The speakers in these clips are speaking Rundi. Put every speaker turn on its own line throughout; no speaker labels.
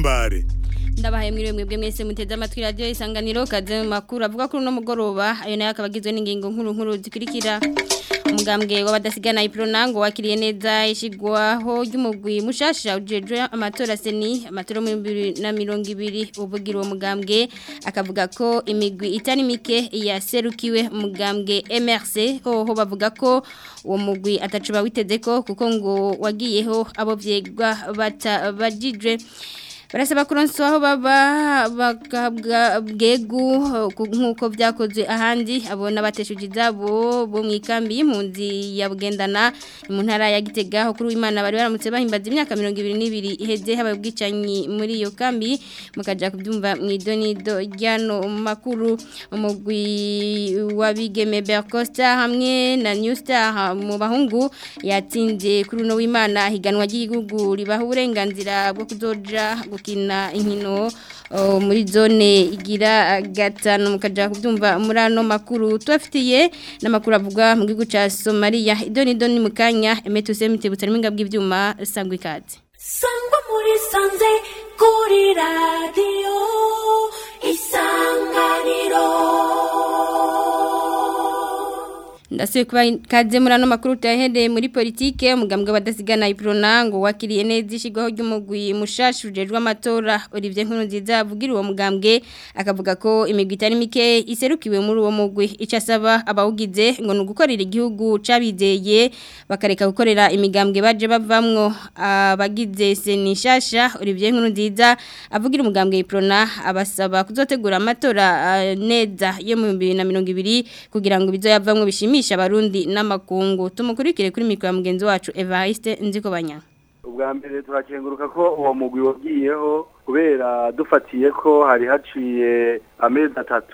Kabare.
Ndabahaye mwebwe mwese muteze amatwi radio Isanganiro kaze mu makuru avuga kuri no mugoroba ayo nayo akabagizwe n'ingingo nkuru zikurikira. Umugambwe w'abadasigana ipronango wakiriye neza ishigwaho ry'umugwi mushasha ujejwe amatora seni amatora mu 2020 uvugira uwo mugambwe akavuga ko imigwi itari mike yaserukiwe umugambwe MRC ho bavuga ko uwo mugwi atacuba witezeko kuko ngo wagiyeho abo vyegwa batabajijwe. Barasaba kuronswa aho baba bakabwa bwegu nkuko byakozwe ahandi abona bateshuje izabo bo mwikambi y'impunzi ya Bugendana mu ntara ya Gitega aho kuri Imana bari baramutse bahimbaza imyaka 22 iheze habaye ubwicanyi muri iyo kambi mukaja kubyumva mwidonido ryano makuru umugwi wabigeme Bercosta hamwe na New Star mu bahungu yatsinze kuri no w'Imana higanwa ry'igihugu ribaha uburenganzira bwo kuzoja kina inkino muri zone igira gatano mukaja kubyumva muri ano makuru twafitiye n'amakuru avuga mu gihugu ca Somalia idoni mukanya emetuse mitebutsa n'inga bw'ivyuma sangwa ikaze
sangwa muri sanze kuri radio Isanganiro
Ndasuye kuba kaze muri ano makuru tahereye muri politike umugambwe badasigana ipronango wakiriye neza ishigwaho ry'umugwi mushasha ujejwe amatora Olivier Nkurunziza avugira uwo mugambwe akavuga ko imigwi itari mike iserukiwe muri uwo mugwi icasaba abawugize ngo nugukorera igihugu cabizeye bakareka gukorera imigambwe baje bavamwo abagize senishasha Olivier Nkurunziza avugira umugambwe iprona abasaba kuzotegura amatora neza yo mu 2020 kugira ngo bizoyavamwo bishimira abarundi n'amakungu tumukurikire kuri mikro ya mugenzi wacu Evariste Nzikobanya.
Ubwa mbere turakenguruka ko uwo mugwi wagiyeho kubera dufatiye ko hari haciye amezi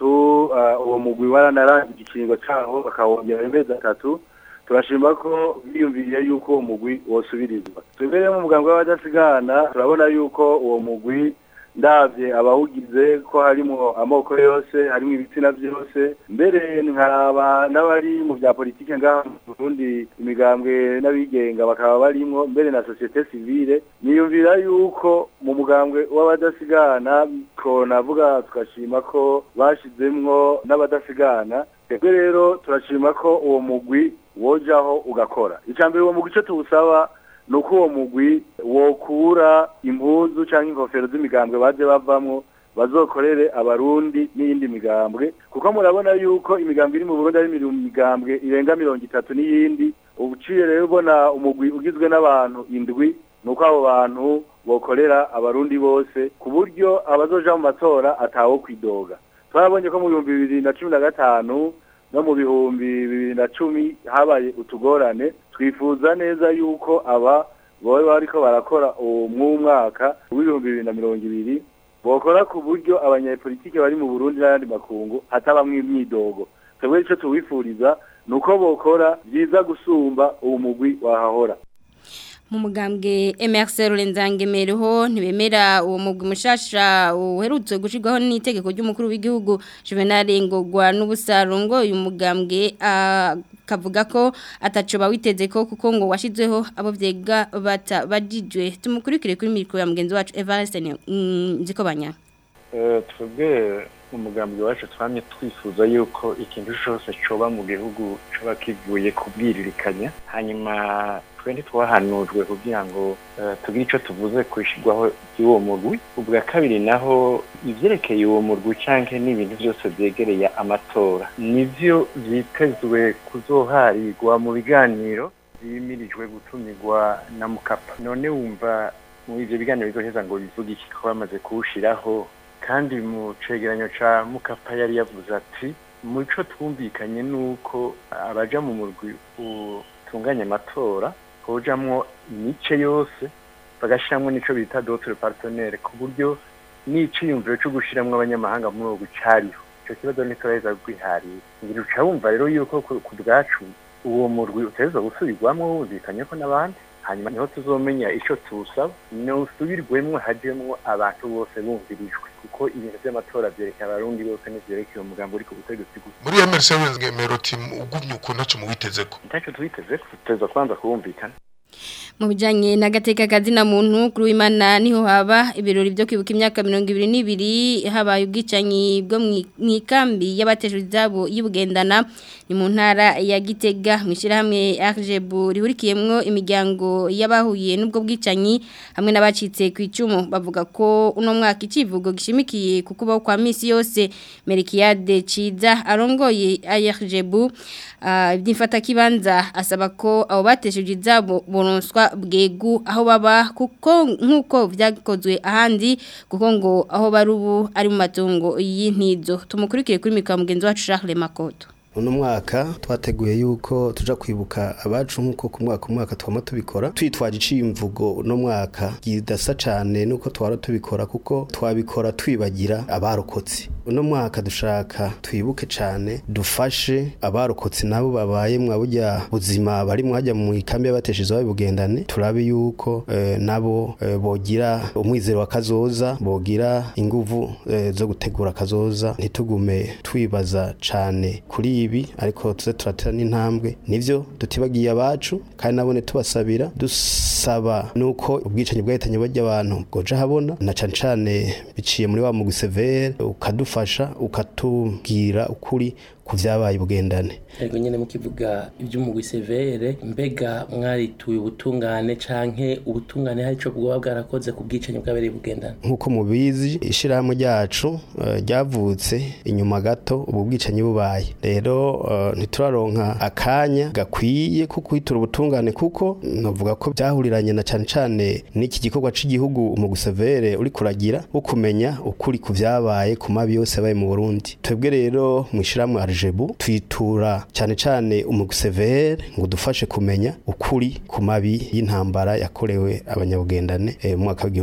3 uwo mugwi waranarangije ikiringo caho bakawongera amezi 3 turashima ko biyumviriye yuko uwo mugwi wosubirizwa. Twebere mu mugambwe w'abadasigana turabona yuko uwo mugwi ndavye abawugize ko harimo amoko yose harimo ibitsina byose mbere nkaraba n'abari mu bya politike ngaha mu Burundi imigambwe n'abigenga bakaba barimo mbere na societe civile niyumvira yuko mu mugambwe w'abadasigana ko navuga tukashima ko bashizemwo n'abadasigana twebwe rero turashima ko uwo mugwi wojaho ugakora icambere uwo mugwi cyo tuwusaba nuko uwo mugwi wokura impuzu canke inkofero z'imigambwe baje bavamwo bazokorere abarundi n'iyindi migambwe kuko murabona yuko imigambwe iri mu Burundi ari imigambwe irenga 30 n'iyindi ubuciye rero ubona umugwi ugizwe n'abantu indwi nuko abo bantu bokorera abarundi bose ku buryo abazoja mu matora atawo kwidoga twabonye ko mu 2015 no mu 2010 habaye utugorane twifuza neza yuko aba boye bariko barakora mu mwaka w'2020 bokora ku buryo abanyapolitike bari mu Burundi n'andi makungu hatabamwe imyidogo twebwe ico tuwifuriza nuko bokora byiza gusumba uwo mugwi wahahora
mu mugambwe MRC Rurenzangemereho ntibemera uwo mugwi mushasha uherutse gushigwaho n'itegeko ry'umukuru w'igihugu Juvenal Ngogwa n'ubusarongo uyu mugambwe kavuga ko atacoba witeze ko kuko ngo washizweho abo vyega batabajijwe tumukurikire kuri mikro ya mugenzi wacu Evariste Nzikobanya.
Twebwe umugambwe wacu twamye twifuza yuko ikintu cyose coba mu gihugu coba kivuye kubwiririkanya hanyuma twende twahanujwe kugira ngo tugire ico tuvuze kwishigwaho y'uwo mugwi ubwa kabiri naho ivyerekeye uwo mugwi canke n'ibintu byose byegereye amatora nivyo vyitezwe kuzoharirwa mu biganiro bimirijwe gutumirwa na Mukapa none wumva mu ivyo biganiro bizoheza ngo bivuge iki ko bamaze kuwushiraho kandi mu cegeranyo ca Mukapa yari yavuze ati muco twumvikanye nuko abaja mu murwi utunganya amatora hojamwo imice yose bagashiramwo nico bita d'autres partenaires ku buryo n'iciyumviro cyo gushiramwo abanyamahanga muri uwo gucariho ico kibazo nitoreza kwihariye ngira uca wumva rero yuko ku bwacu uwo murwi uteza gusubirwamwo wumvikanye ko n'abandi hanyuma niho tuzomenya ico tusaba no usubirwemwo hajemwo abantu bose bumvirijwe kuko ibintu by'amatora byerekana abarundi bose n'ivyerekeye umugambo uri ku butegetsi gusa
muri MRC Rurenzangemereho ugumye uko ntaco mu witezeko
ntacyo twiteze tuteza kwanza kuwumvikana
Mu bijanye n'agateka kazina muntu kuri w'Imana niho haba ibirori byo kwibuka imyaka 22 habaye ubwicanyi bwo mwikambi y'abateshwe zabo y'Ubugendana ni mu ntara ya Gitega mwishirahamwe RGB rihurikiyemwo imiryango y'abahuye n'ubwo bwicanyi hamwe n'abacitse ku icumu bavuga ko uno mwaka icivugo gishimikiye kukubaho kwa misi yose Merikiade Ciza arongoye RGB ibyifata kibanza asaba ko abo bateshuje zabo boronswa bwegu aho baba kuko nkuko vyakozwe ahandi kuko ngo aho barubu ari mu matongo y'intizo tumukurikire kuri mikwa mugenzi wacu Charles Makoto.
Uno mwaka twateguye yuko tuja kwibuka abacu nkuko ku mwaka twama tubikora twitwaje icimvugo uno mwaka gidasa cyane nuko twara tubikora kuko twabikora twibagira abarokotse uno mwaka dushaka twibuke cyane dufashe abarokotse nabo babaye mwabujya buzima bari mwajya mu ikambi y'abateshizo y'Ubugendane turabe yuko nabo bogira umwizero wa kazoza bogira inguvu zo gutegura kazoza ntitugume twibaza cyane kuri ibi ariko tuze turatera n'intambwe nivyo dutibagiye abacu kandi nabone tubasabira dusaba nuko ubwicanyi bwahitanye bajya abantu goja habona na cane biciye muri wa mugwi severe ukadufasha ukatubwira ukuri kuvyabaye Ubugendane.
Ego nyene mukivuga iby'umugwi severe mbega mwarituye ubutungane canke ubutungane hari ico bwoba bwarakoze ku bwicanyi bw'abari Ubugendane.
Nkuko mubizi ishirahamwe ryacu ryavutse inyuma gato ubu bwicanyi bubaye. Rero ntituraronka akanya gakwiye kuko kwitura ubutungane kuko novuga ko byahuriranye na cane n'iki gikorwa c'igihugu umugwi severe uri kuragira ukumenya ukuri kuvyabaye ku mabi yose baye mu Burundi. Twebwe rero mwishirahamwe RGB twitura cyane umugwi severe ngo dufashe kumenya ukuri ku mabi y'intambara yakorewe abanyabugendane mu mwaka wa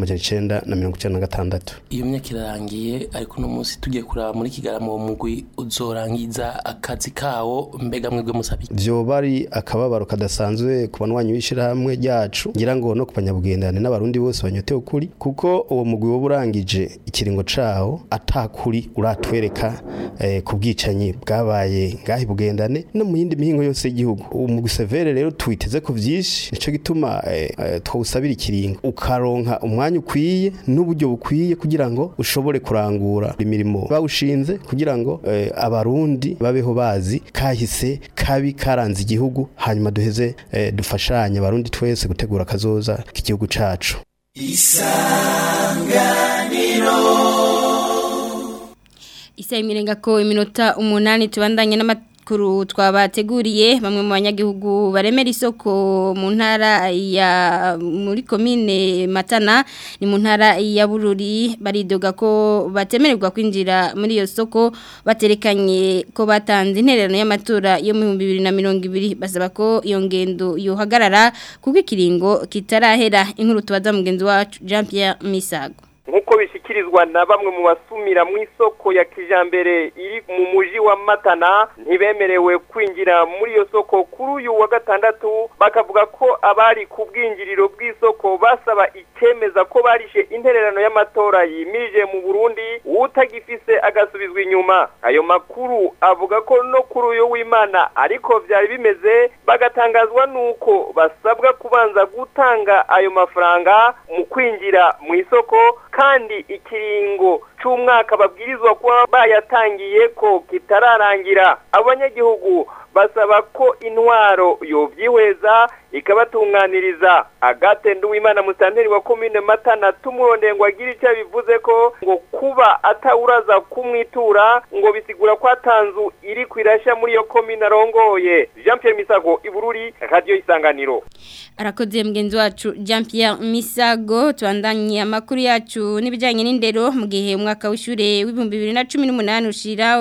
1996.
Iyo myaka irarangiye ariko no munsi tugiye kuraba muri Kigarama uwo mugwi uzorangiza akazi kawo mbega mwebwe musabi
byo bari akababaro kadasanzwe ku banwanyi w'ishirahamwe ryacu ngira ngo no ku banyabugendane n'abarundi bose banyotewe ukuri kuko uwo mugwi wo burangije ikiringo cawo atakuri uratwereka ku bwicanyi bwabaye ngahi Bugendane no mu yindi mihingo yose y'igihugu umugwi severe rero twiteze ko vyinshi nico gituma twusabira ikiringo ukaronka umwanya ukwiye n'uburyo bukwiye kugira ngo ushobore kurangura imirimo bawushinze kugira ngo abarundi babeho bazi kahise kabi karanze igihugu hanyuma duheze dufashanye abarundi twese gutegura kazoza k'igihugu cacu.
Isanganiro Isa imirenga ko iminota 8 tubandanye n'amakuru twabateguriye bamwe mu banyagihugu baremera isoko mu ntara ya muri commune Matana ni mu ntara ya Bururi baridoga ko batemererwa kwinjira muri iyo soko baterekanye ko batanze intererano y'amatora yo mu 2020 basaba ko iyo ngendo yohagarara kuko ikiringo kitarahera inkuru tubaza mugenzi wacu Jean Pierre Misago
nkuko bishikirizwa na bamwe mu basumira mu isoko ya kijambere iri mu muji wa Matana ntibemerewe kwinjira muri iyo soko kuri uyu wa gatandatu bakavuga ko abari ku bwinjiriro bw'isoko basaba ikemeza ko barishe intererano y'amatora yimirije mu Burundi utagifise agasubizwa inyuma ayo makuru avuga ko no kuri uyu w'Imana ariko vyari bimeze bagatangazwa nuko basabwa kubanza gutanga ayo mafaranga mu kwinjira mu isoko kandi ikiringo cy'umwaka babwirizwa kuba bayatangiye ko kitararangira abanyagihugu basaba ko intwaro yovyihweza ikabatunganiriza Agate Nduwimana musanteri wa commune Matana tumuronde ngo agira icyo bivuze ko ngo kuba atawuraza kumwitura ngo bisigura ko atanzu iri kwirasha muri yo commune arongoye Jean Pierre Misago Ibururi radio Isanganiro
arakoze mgenzi wacu Jean Pierre Misago tuandanye amakuru yacu nibijanye n'indero mu gihe umwaka w'ishure w'2018 ushira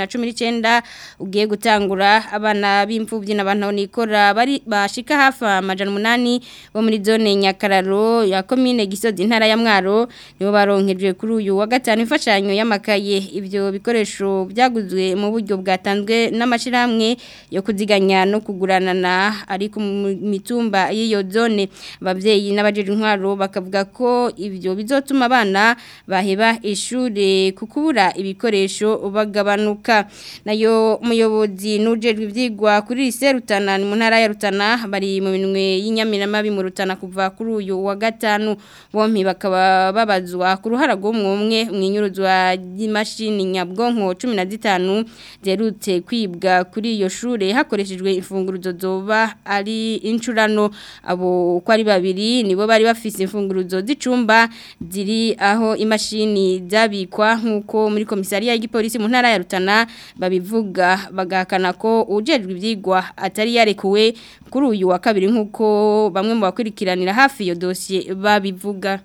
2019 ugiye gutangura abana b'imfuvyi n'abantu nikora bari bashika hafa amajana 8 bo muri zone Nyakararo ya commune Gisozi intara ya Mwaro nibo baronkejwe kuri uyu wa gatanu ifashanyo y'amakaye ivyo bikoresho byaguzwe mu buryo bwatanzwe n'amashiramwe yo kuziganya no kuguranana ari ku mitumba y'iyo zone abavyeyi n'abajeje intwaro bakavuga ko ivyo bizotuma abana baheba ishuri abanyeshure kukubura ibikoresho bagabanuka nayo umuyobozi n'ujejwe ivyigwa kuri lycée Rutana mu ntara ya Rutana bari mu minwe y'inyamiramabi mu Rutana kuva kuri uyu wa gatanu bompi bakaba babazwa ku ruhara rw'umwe mwinyuruzwa y'imashini nyabwonko 15 zerutse kwibwa kuri iyo shure hakoreshejwe imfunguruzo zoba ari incurano abo ko ari babiri nibo bari bafise imfunguruzo z'icumba ziri aho imashini zabikwa nkuko muri komisariya y'igipolisi mu ntara ya Rutana babivuga bagakana ko ujejwe ivyigwa atari yarekuwe kuri uyu wa kabiri nkuko bamwe mu bakurikiranira hafi iyo dossier babivuga.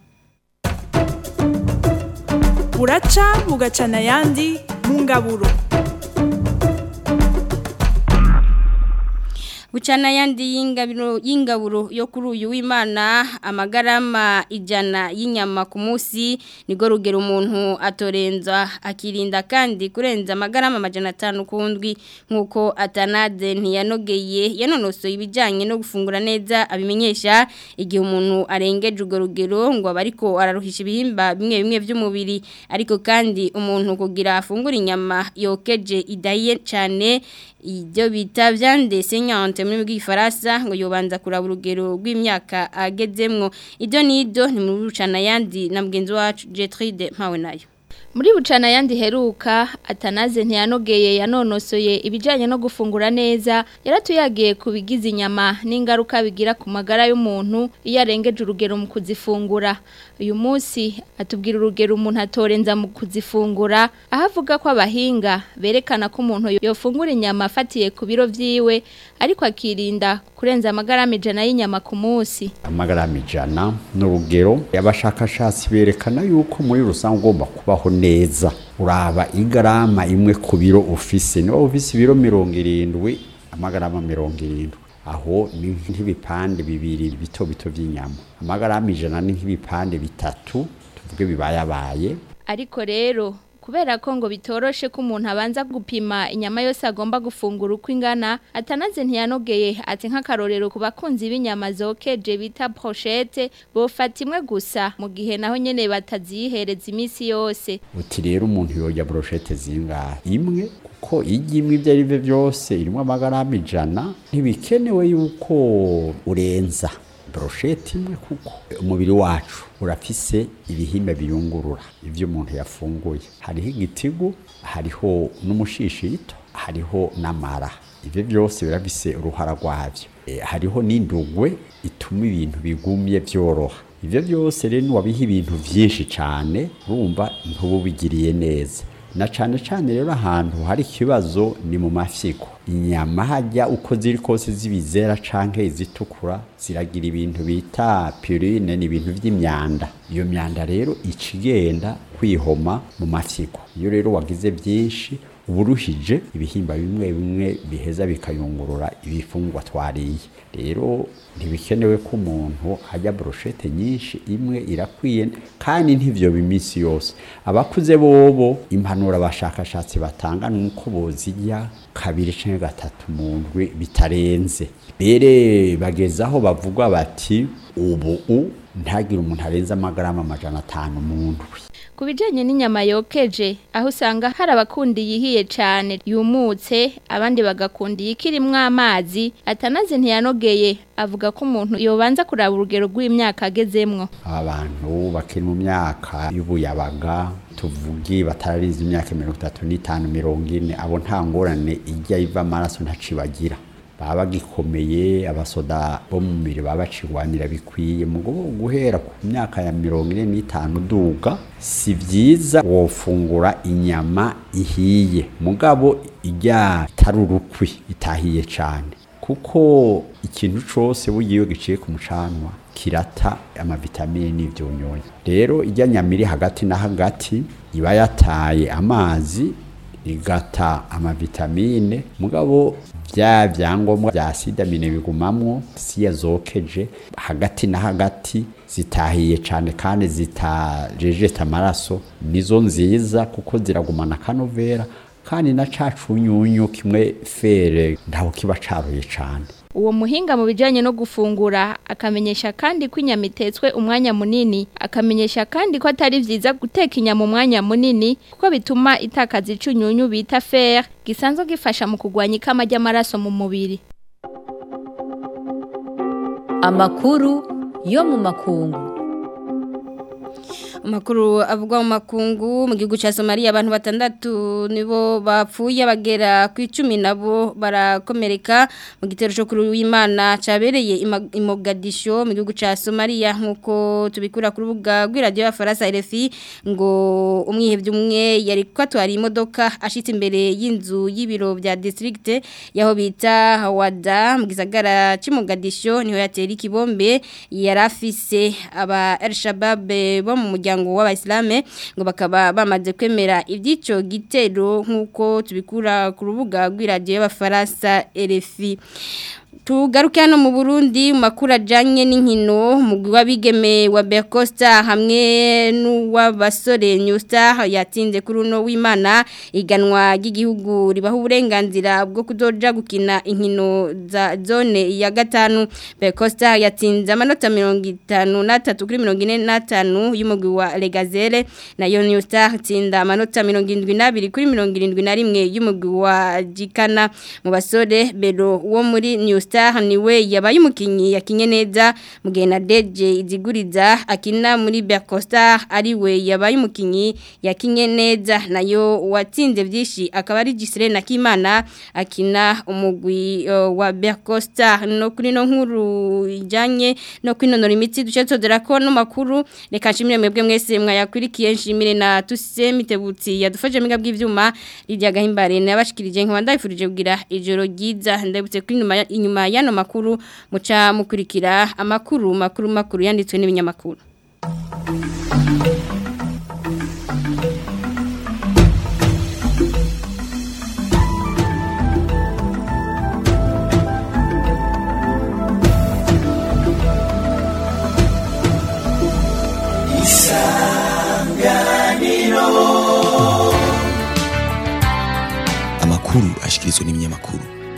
Buraca bugacana yandi mu ngaburo.
Bucana yandi y'ingaburo yo kuri uyu w'Imana amagarama 100 y'inyama ku munsi nigo rugero umuntu atorenza akirinda kandi kurenza amagarama 500 kundwi nkuko Atanade ntiyanogeye yanonosoye ibijanye no gufungura neza abimenyesha igihe umuntu arengeje ugo rugero ngo abariko araruhisha ibihimba bimwe by'umubiri ariko kandi umuntu kugira afungura inyama yokeje idaye cyane ibyo bita viande saignante muri bw'ifarasa ngo yobanza kuraba urugero rw'imyaka agezemwo ibyo nido ni muri Bucana yandi na mugenzi wacu Jetride mpawe nayo.
Muri Bucana yandi heruka Atanaze ntiyanogeye yanonosoye ibijanye no gufungura neza yaratuyagiye kubigiza inyama n'ingaruka bigira ku magara y'umuntu iyo arengeje urugero mu kuzifungura. Uyu munsi atubwira urugero umuntu atorenza mu kuzifungura ahavuga ko abahinga berekana ko umuntu yofungura inyama afatiye ku biro vyiwe ariko akirinda kurenza amagarama 100 y'inyama ku munsi.
Amagarama 100 n'urugero y'abashakashatsi berekana yuko muri rusange ugomba kubaho neza uraba igarama imwe ku biro ufise niba ufise ibiro 70 amagarama 70 aho ni nk'ibipande bibiri bito by'inyama amagarama 100 ni nk'ibipande bitatu tuvuge bibayabaye
ariko rero kubera ko ngo bitoroshe ko umuntu abanza gupima inyama yose agomba gufungura uko ingana Atanaze ntiyanogeye ati nk'akarorero ku bakunzi b'inyama zokeje bita brochette bofata imwe gusa mu gihe naho nyene batazihereza imisi yose.
Uti rero umuntu yoja brochette zingahe imwe kuko igimwe ibyo ari byo byose irimo amagarama 100 ntibikenewe yuko urenza brochette imwe kuko umubiri wacu urafise ibihimba biyungurura ivyo umuntu yafunguye hariho igitigu hariho n'umushishito hariho n'amara ivyo byose birafise uruhara rwavyo hariho n'indugwe ituma ibintu bigumye byoroha ivyo byose rero wabiha ibintu vyinshi cyane urumva ntububigiriye neza na cyane rero ahantu hari kibazo ni mu mafyiko inyama hajya uko ziri kose zibizera canke izitukura ziragira ibintu bita purine ni ibintu by'imyanda iyo myanda rero icigenda kwihoma mu mafyiko iyo rero wagize byinshi uburuhije ibihimba bimwe biheza bikayungurura ibifungwa twariye rero ntibikenewe ko umuntu ajya brochette nyinshi imwe irakwiye kandi ntivyo bimisi yose abakuze bobo impanura abashakashatsi batanga nuko bozirya kabiri canke gatatu mu ndwi bitarenze bere bagezaho bavuga bati ubu ntagira umuntu arenza amagarama 500 mu ndwi.
Kubijanye n'inyama yokeje aho usanga hari abakundi yihiye cyane yumutse abandi bagakundi yikirimwe amazi Atanaze ntiyanogeye avuga ko umuntu yobanza kuraba urugero rw'imyaka agezemwo.
Abantu bakiri mu myaka y'ubuyabaga tuvugi batarariza imyaka 35 40 abo nta ngorane ijya iva amaraso ntacibagira baba gikomeye abasoda bo mu miri baba cigwanira bikwiye mugo guhera ku myaka ya 45 duga si vyiza wofungura inyama ihiye mugabo ijya tarurukwi itahiye cyane kuko ikintu cyose bugiye giciye ku mucanwa kirata amavitamine n'ivyunyunyu rero ijya nyamiri hagati na hagati iba yataye amazi igata amavitamine mugabo bya byangombwa bya sidamine bigumamwo siya zokeje hagati na hagati zitahiye cyane kandi zitajejeta amaraso nizo nziza kuko ziragumana kanovera kandi na cacunyunyu kimwe fere ndaho kiba caruye cyane
uwo muhinga mu bijanye no gufungura akamenyesha kandi ko inyama itetswe umwanya munini akamenyesha kandi ko atari vyiza guteka inyama umwanya munini kuko bituma itakaza icunyunyu bita fer gisanzwe gifasha mu kugwanya ikama ry'amaraso mu mubiri.
Amakuru yo mu makungu.
Amakuru avugwa mu makungu mu gihugu ca Somalia abantu 6 nibo bapfuye bagera ku 10 nabo barakomereka mu gitero cyo kuri w'Imana cabereye i Mogadisho mu gihugu ca Somalia nkuko tubikura ku rubuga rw'iradio ya Faransa RFI ngo umwihevye umwe yari kwatwara imodoka ashitse imbere y'inzu y'ibiro bya district yaho bita Hawada mu gisagara ci Mogadisho niho yatera ikibombe yarafise aba Al-Shabaab bo mu muryango w'abayisilamu ngo bakaba bamaze kwemera iby'ico gitero nkuko tubikura ku rubuga rw'iradio y'abafaransa RFI. Tugaruke hano mu Burundi makuru ajanye n'inkino mugwi w'abigeme wa Bercosta hamwe n'uw'abasore New Star yatinze kuri uno w'Imana iganwa ry'igihugu ribaho uburenganzira bwo kudoja gukina inkino za zone ya 5. Bercosta yatinze amanota 53 kuri 45 y'umugwi wa Legazere nayo New Star tinda amanota 72 kuri 71 y'umugwi wa Jikana mu basore Bero wo muri New Star niwe yabaye umukinyi yakinye neza mugena Deje iziguriza akina muri Bercosta ariwe yabaye umukinyi yakinye neza nayo watsinze byinshi akaba ari Gisire na Kimana akina umugwi wa Bercosta no kuri no nkuru ijanye no kwinonora imitsi duce todera ko no makuru reka nshimire mwebwe mwese mwayakurikiye nshimire na Tuse Mitebutsi yadufashe miga bw'ivyuma Lydia Gahimbare nabashikirije nk'abandayifurije kugira ijoro ryiza ndabutse kuri inyuma yano makuru muca mukurikira amakuru yanditswe n'ibinyamakuru.
Amakuru ashikirizwa n'ibinyamakuru.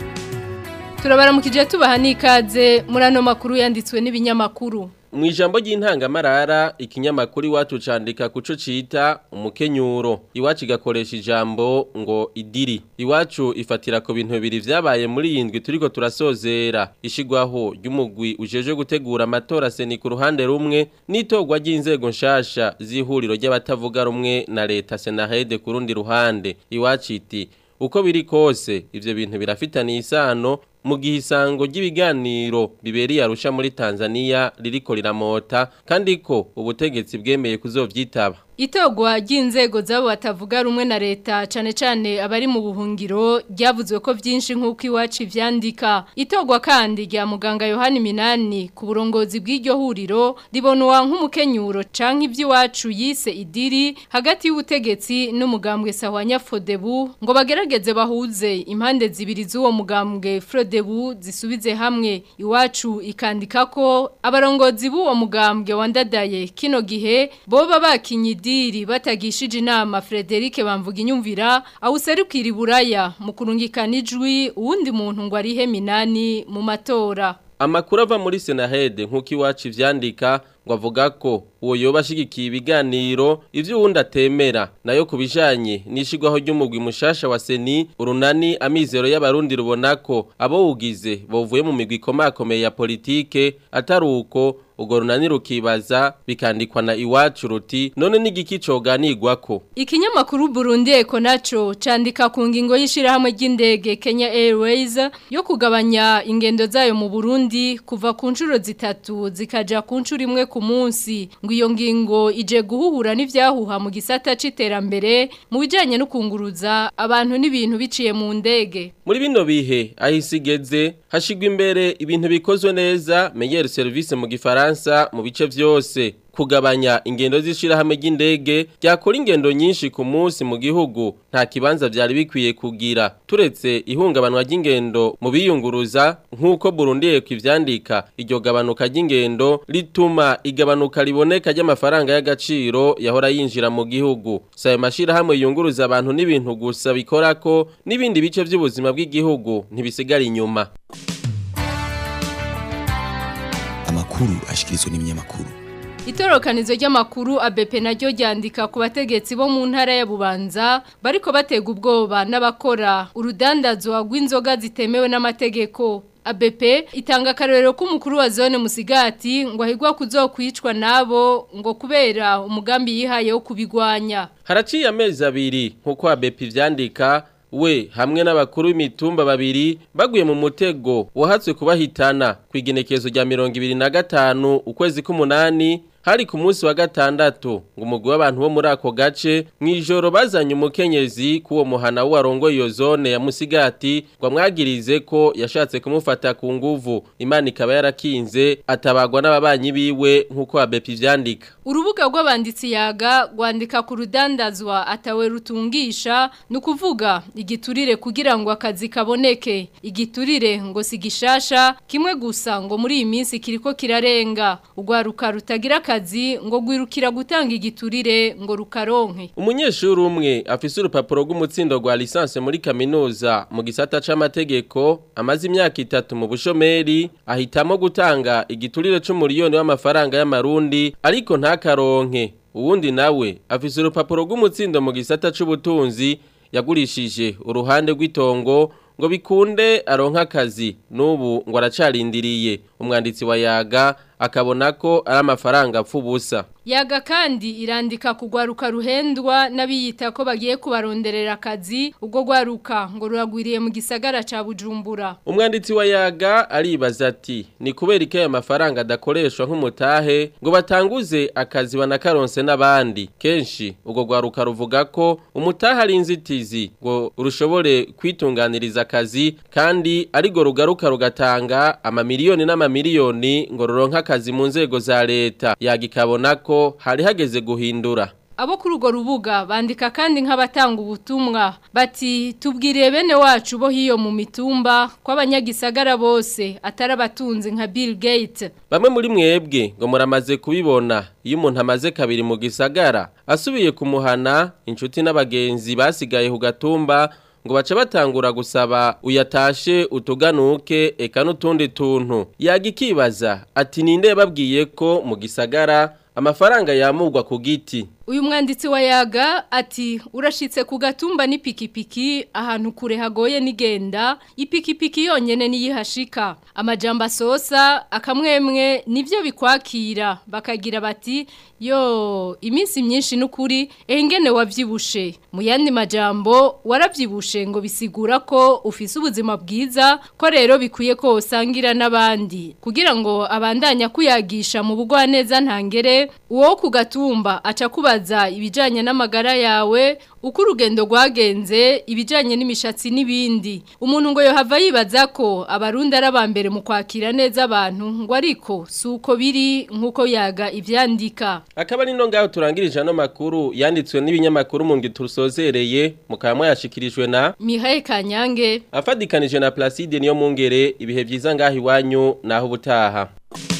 Turabaramukije tubaha nikaze muri ano makuru yanditswe n'ibinyamakuru.
Mu ijambo ry'intangamarara ikinyamakuru iwacu candika kuco cita umukenyuro iwacu igakoresha ijambo ngo idiri iwacu ifatira ko bintu bibiri vyabaye muri yindwi turiko turasozera ishigwaho ry'umugwi ujeje gutegura amatora seni ku ruhande rumwe n'itogwa ry'inzego nshasha z'ihuriro ry'abatavuga rumwe na leta Senahede ku rundi ruhande iwacu iti uko biri kose ivyo bintu birafitaniye isano mu gihe isango ry'ibiganiro biberiye Arusha muri Tanzania ririko riramota kandi ko ubutegetsi bwemeye kuzovyitaba.
Itogwa ry'inzego zabo batavuga rumwe na leta cane cane abari mu buhungiro ryavuzwe ko vyinshi nk'uko iwacu ivyandika. Itogwa kandi rya muganga Yohani Minani ku burongozi bw'iryo huriro ribonwa nk'umukenyuro canke ivy'iwacu yise idiri hagati y'ubutegetsi n'umugambwe Sahwanya Fodebu ngo bagerageze bahuze impande zibiri z'uwo mugambwe Frodebu zisubize hamwe. Iwacu ikandika ko abarongozi b'uwo mugambwe wandadaye kino gihe boba bakinyi diri batagishije inama Frederic bamvuga inyumvira awuserukira iburaya mu kurungikana ijwi uwundi muntu ngo arihe Minani mu matora.
Amakuru ava muri Senahede nk'uko iwacu ivyandika ngo avuga ko uwo yoba ashigikiye ibiganiro ivyo wundi atemera nayo kubijanye nishigwaho ry'umugwi mushasha wa Seni urunani amizero y'abarundi rubona ko abo ugize bovuye mu migwi komakomeye ya politike atari uko ugo runani rukibaza bikandikwa na iwacu ruti none n'igiki coganirwako.
Ikinyamakuru Burundi Eko naco candika ku ngingo y'ishirahamwe ry'indege Kenya Airways yo kugabanya ingendo zayo mu Burundi kuva ku ncuro zitatu zikaja ku ncuro imwe ku munsi ngo iyo ngingo ije guhuhura n'ivyahuha mu gisata c'iterambere mu bijanye no kunguruza abantu n'ibintu biciye mu ndege.
Muri bino bihe ahisigeze hashigwa imbere ibintu bikozwe neza meilleure service mu gifaransa mu bice vyose kugabanya ingendo zishira hamwe ry'indege byakora ingendo nyinshi ku munsi mu gihugu nta kibanza byari bikwiye kugira turetse ihungabanwa ry'ingendo mu biyunguruza nkuko Burundi ivyandika iryo gabanuka ry'ingendo rituma igabanuka riboneka ry'amafaranga y'agaciro yahora yinjira mu gihugu sayo mashira hamwe yunguruza abantu n'ibintu gusa bikora ko n'ibindi bice by'ubuzima bw'igihugu ntibisigara inyuma.
amakuru ashikirizwa n'ibinyamakuru.
Itorokanizo ry'amakuru ABP naryo ryandika ku bategetsi bo mu ntara ya Bubanza bariko batega ubwoba n'abakora urudandazwa rw'inzoga zitemewe n'amategeko. ABP itanga akarorero k'umukuru wa zone Musigati ngo ahigwa kuzokwicwa nabo ngo kubera umugambi yihaye wo kubigwanya.
Haraciye amezi abiri nkuko ABP vyandika we hamwe n'abakuru b'imitumba babiri baguye mu mutego wahatswe kubahitana kwigenekezo rya 2025 ukwezi k'umunani hari ku munsi wa gatandatu ngo umugwi w'abantu bo muri ako gace mwijoro bazanye umukenyezi kuwo muhana warongo iyo zone ya Musigati ngo mwagirize ko yashatse kumufata ku nguvu Imana ikaba yarakinze atabagwa n'ababanyi biwe nkuko ABP vyandika.
Urubuga rw'abanditsi yaga rwandika ku rudandazwa atawe rutungisha nukuvuga igiturire kugira ngo akazi kaboneke. Igiturire ngo sigishasha kimwe gusa ngo muri iyi minsi kiriko kirarenga ugwaruka rutagira akazi ngo gwirukira gutanga igiturire ngo rukaronke.
Umunyeshuri umwe afise urupapuro rw'umutsindo rwa lisanse muri kaminuza mu gisata c'amategeko amaze imyaka 3 mu bushomeri ahitamo gutanga igiturire c'umuriyoni w'amafaranga y'amarundi ariko ntakaronke. Uwundi nawe afise urupapuro rw'umutsindo mu gisata c'ubutunzi yagurishije uruhande rw'itongo ngo bikunde aronka akazi n'ubu ngo aracarindiriye. Umwanditsi wa yaga akabona ko ari amafaranga apfubusa.
Yaga kandi irandika kugwaruka ruhendwa n'abiyita ko bagiye kubaronderera akazi ubwo gwaruka ngo ruragwiriye mu gisagara ca Bujumbura.
Umwanditsi wa yaga aribaza ati ni kubera ike amafaranga adakoreshwa nk'umutahe ngo batanguze akazi banakaronse n'abandi. Kenshi ubwo gwaruka ruvuga ko umutahe ari inzitizi ngo urushobore kwitunganiriza akazi kandi arigo rugaruka rugatanga amamiliyoni n'amamiliyoni ngo ruronka akazi mu nzego za leta. Yagikabona ko hari hageze guhindura.
Abo kuri urwo rubuga bandika kandi nk'abatanga ubutumwa bati tubwiriye bene wacu bo hiyo mu mitumba ko abanyagisagara bose atarabatunze nka Bill Gates.
Bamwe muri mwebwe ngo muramaze kubibona iyo umuntu amaze kabiri mu gisagara asubiye kumuhana inshuti n'abagenzi basigaye ku gatumba ngo baca batangura gusaba uyatashe utuganuke eka n'utundi tuntu. Yagikibaza ati ninde yababwiye ko mu gisagara amafaranga yamugwa ku giti.
Uyu mwanditsi wa yaga ati urashitse ku gatumba n'ipikipiki ahantu kure hagoye nigenda ipikipiki yonyene niyihashika amajamba sosa akamwemwe nivyo bikwakira bakagira bati yo iminsi myinshi n'ukuri engene wavyibushe mu yandi majambo waravyibushe ngo bisigura ko ufise ubuzima bwiza ko rero bikwiye ko usangira n'abandi kugira ngo abandanya kuyagisha mu bugwaneza ntangere uwo ku gatumba aca kuba ibijanye n'amagara yawe uko urugendo rwagenze ibijanye n'imishatsi n'ibindi umuntu ngo yohava yibaza ko abarundi ari abambere mu kwakira neza abantu ngo ariko suko biri nkuko yaga ivyandika.
Akaba nino ngaho turangirije no makuru yanditswe n'ibinyamakuru mu ngiturusozereye mukamwe yashikirijwe na
Mihaye Kanyange
afadikanije na Placide niyo mungere ibihe byiza ngaho iwanyu naho ubutaha.